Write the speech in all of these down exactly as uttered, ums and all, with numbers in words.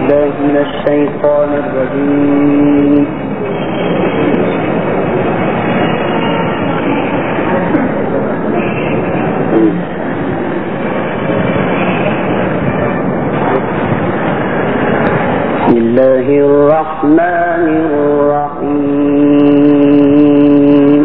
بالله من الشيطان الرجيم. بسم الله الرحمن الرحيم.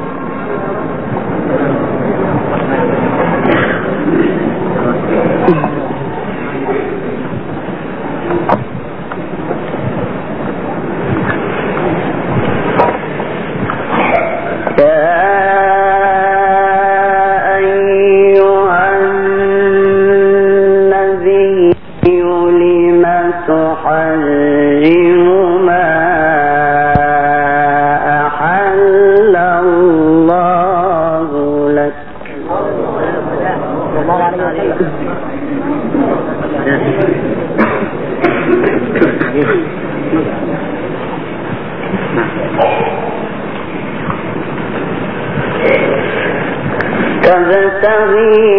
تبتغي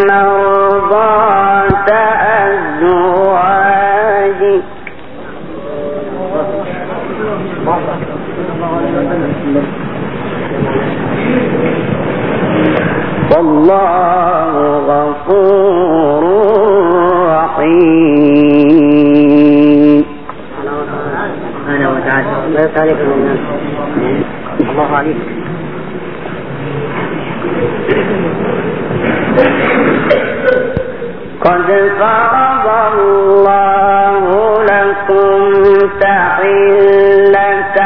مرضات أزواجك والله غفور رحيم. أنا وتعالى لا تعرف الله عليك. قد فرض الله لكم تحلة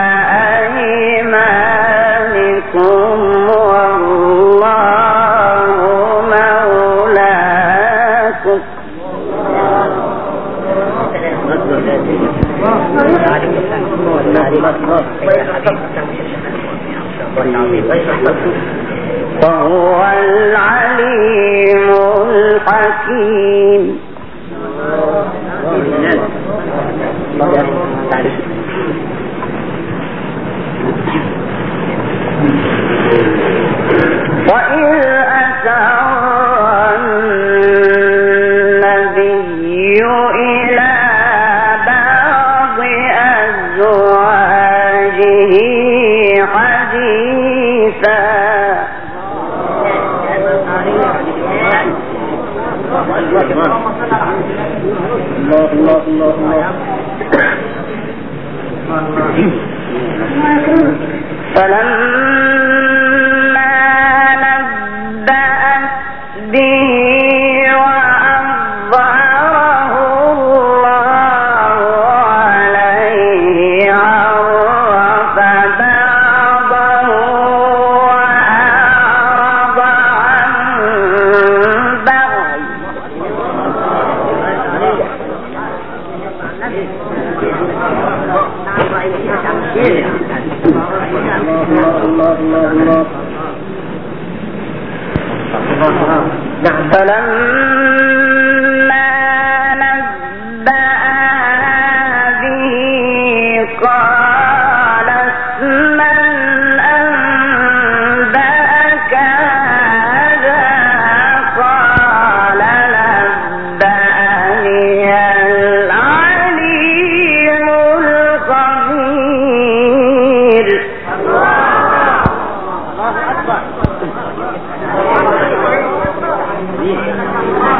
أيمانكم والله مولاكم وهو العليم الحكيم. وإذ أسر النبي إلى بعض أزواجه حديثا الله الله الله فلما نبأت به وأظهره الله عليه عرف بعضه وأعرض عن بعض. فلما نبأها به قالت من أنبأك هذا؟ قال نبأني العليم الخبير. الله أكبر.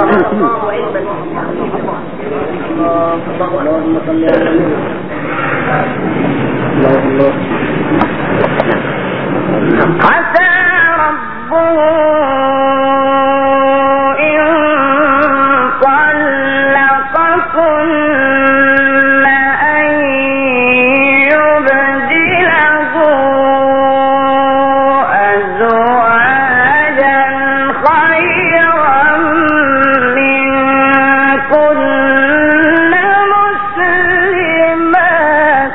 عسى ربه إن طلقكن أن يبدله أزواجا خيرا منكن مسلمات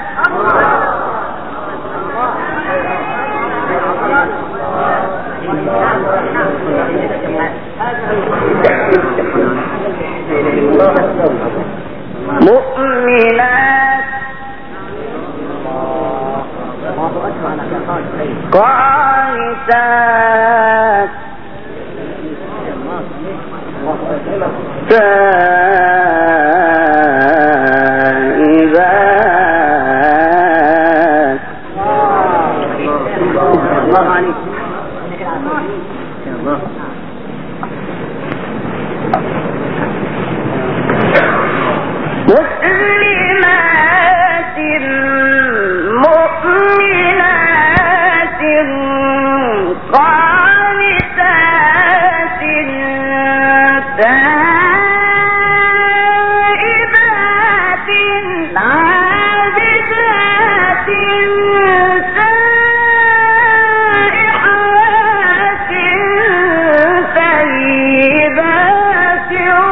مؤمنات قانتات تائبات مسلمات مؤمنات قانتات تائبات عابدات سائحات طيبات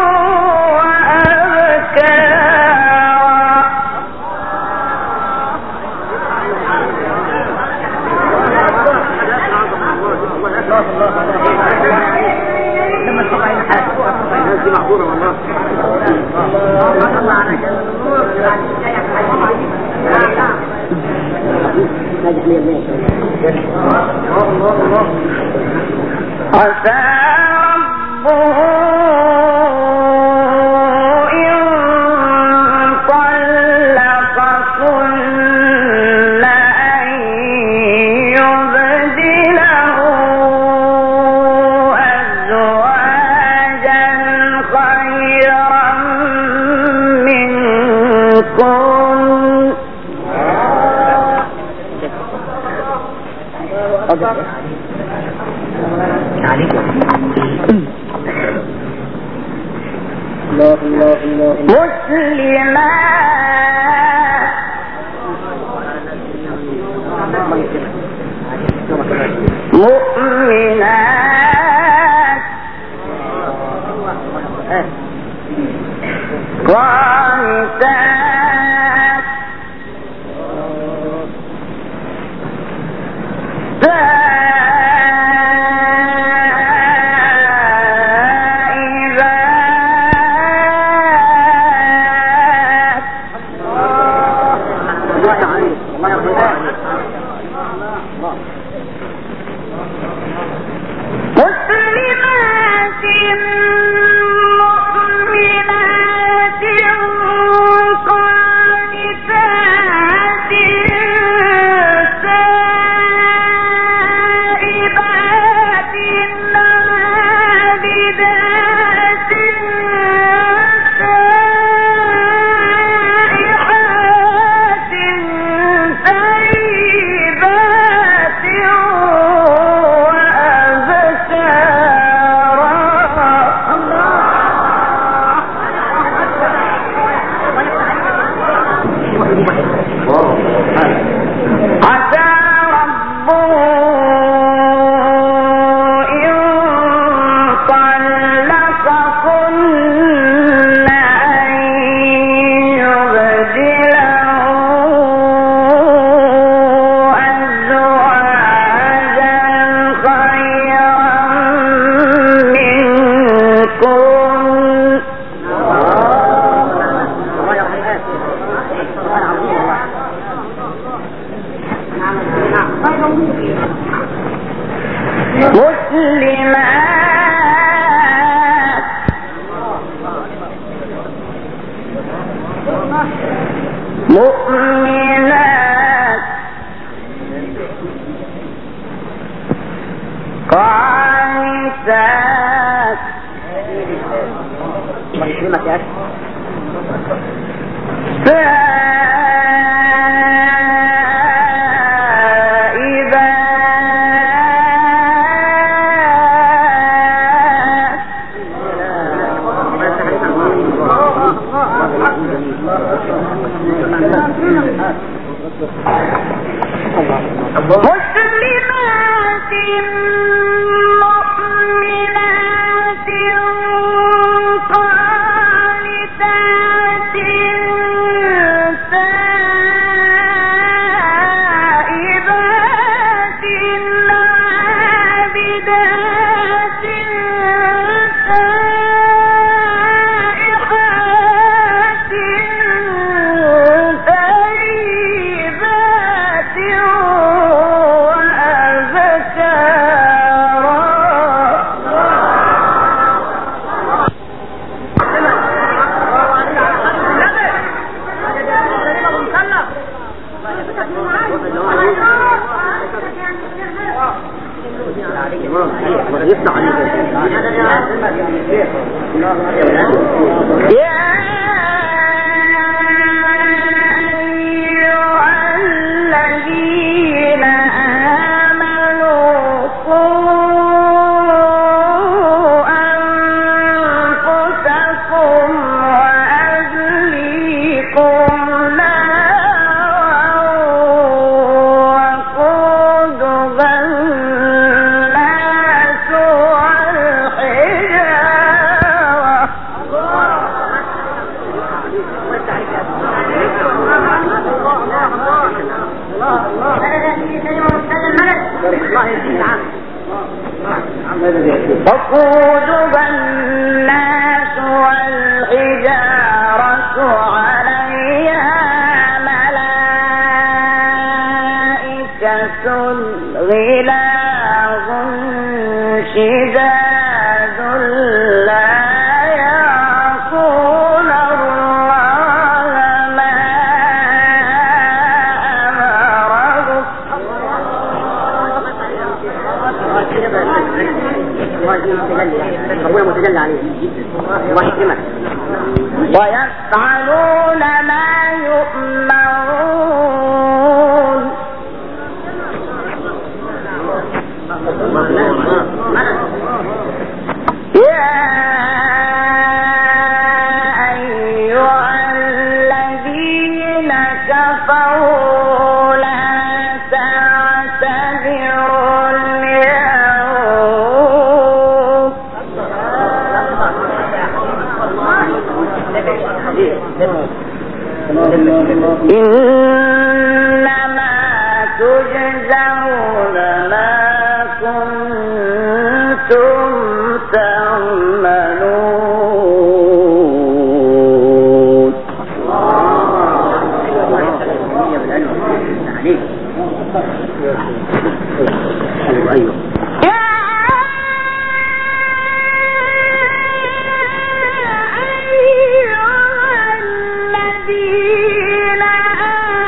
عسى ربه إن طلقكن أن يبدله أزواجا خيرا منكن مسلمات مؤمنات قانتات مسلمات مؤمنات قانتات سائبات عابدات سائحات طيبات عسى ربه إن طلقكن أن يبدله أزواجا خيرا منكن مسلمات مؤمنات قانتات الله يكرمك يا أخي. وقودها الناس والحجارة عليها ملائكة غلاظ شداد لا يعصون الله ما أمرهم ويفعلون ما يؤمرون. يا أيها الذين كفروا لا تعتذروا اليوم إنما تجزون ما كنتم تعملون. الذين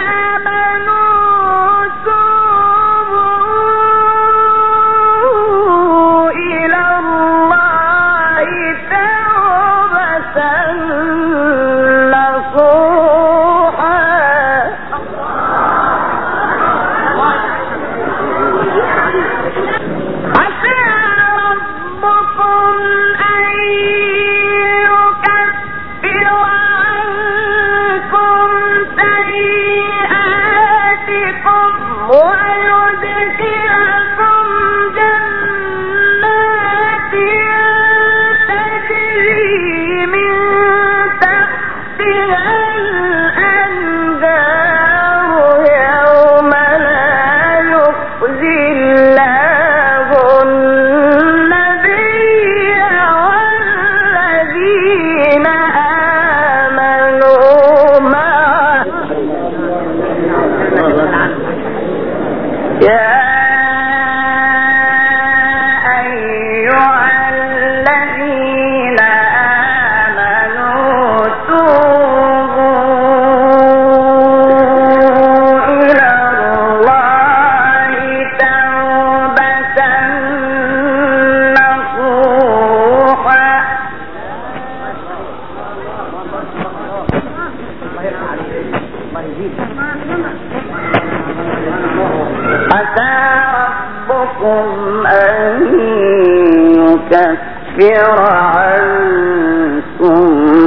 لنكفر عنكم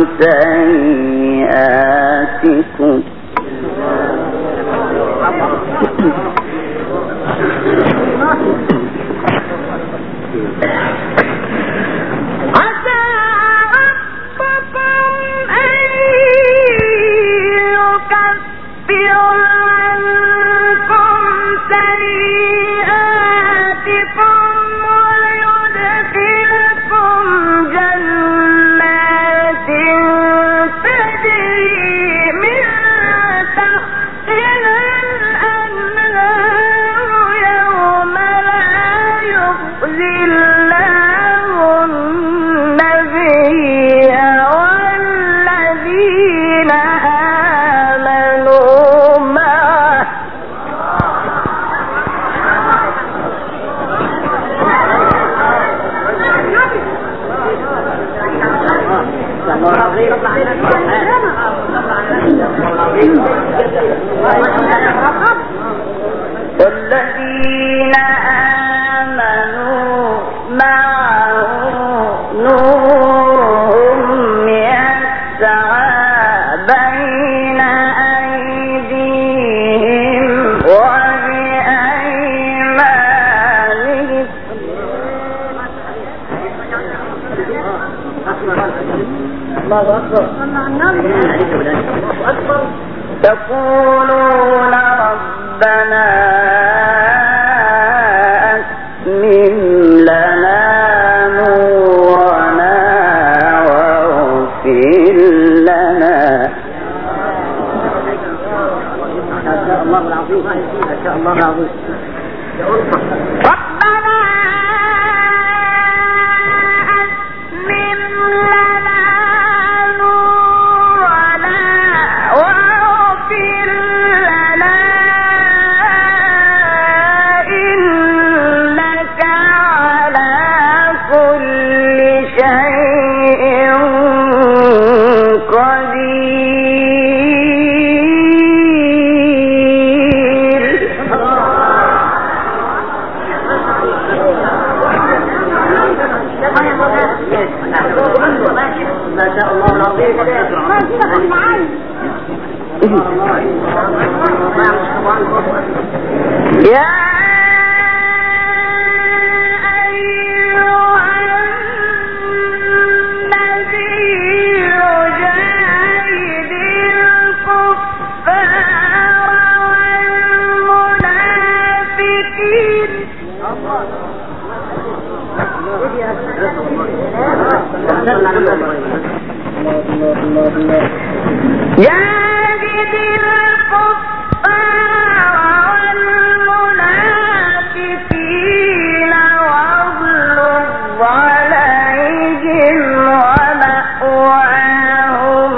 سيئاتكم والذين آمنوا معه نورهم يسعى بين أيديهم وبأيمانهم الله أكبر يقولون ربنا أتمم لنا نورنا واغفر لنا ما شاء الله العظيم ما شاء الله العظيم يا جاهد الكفار والمنافقين واغلظ عليهم ومأواهم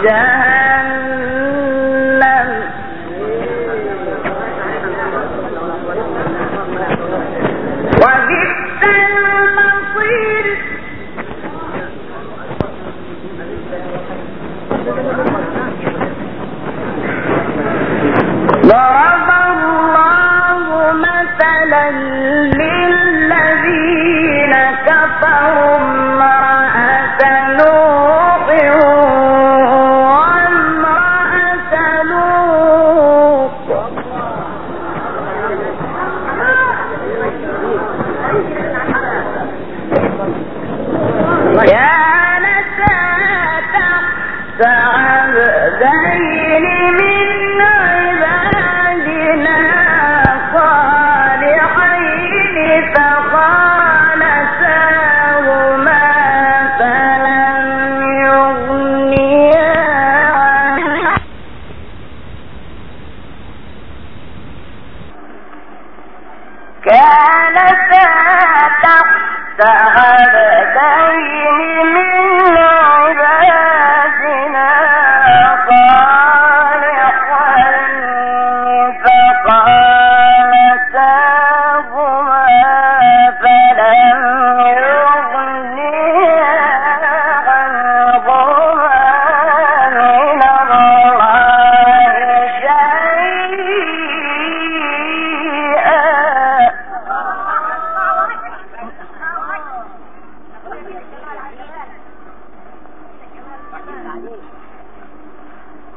جهنم وبئس المصير ضرب الله مثلا للذين كفروا امرأة نوح وامرأة لوط كانتا تحت عبدين من عبادنا صالحين فخانتاهما فلم يغنيا عنهما كانتا تحت عبدين من عبادنا صالحين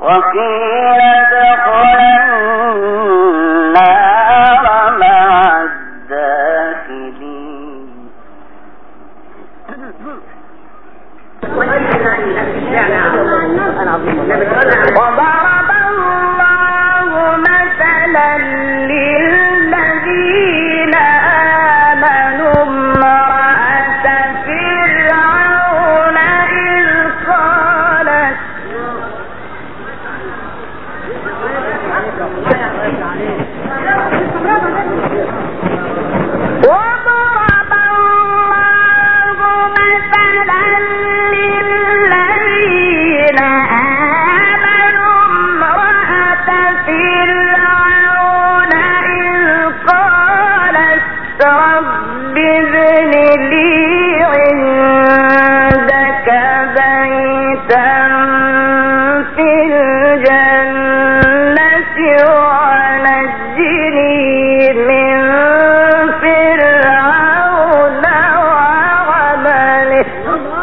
وقيل ادخلا النار مع الداخلين. وضرب الله مثلا للذين آمنوا امرأة فرعون إذ قالت وضرب الله مثلا للذين آمنوا امرأة فرعون إذ قالت رب ابن لي عندك بيتا في الجنة ونجني من فرعون وعمله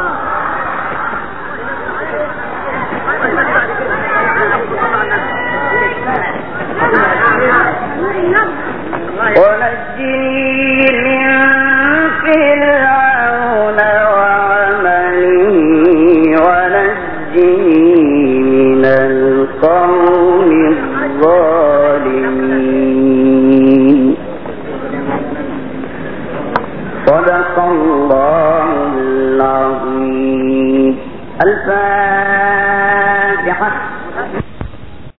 ونجني من فرعون وعمله ونجني من القوم الظالمين. صدق الله العظيم. الفاتحة.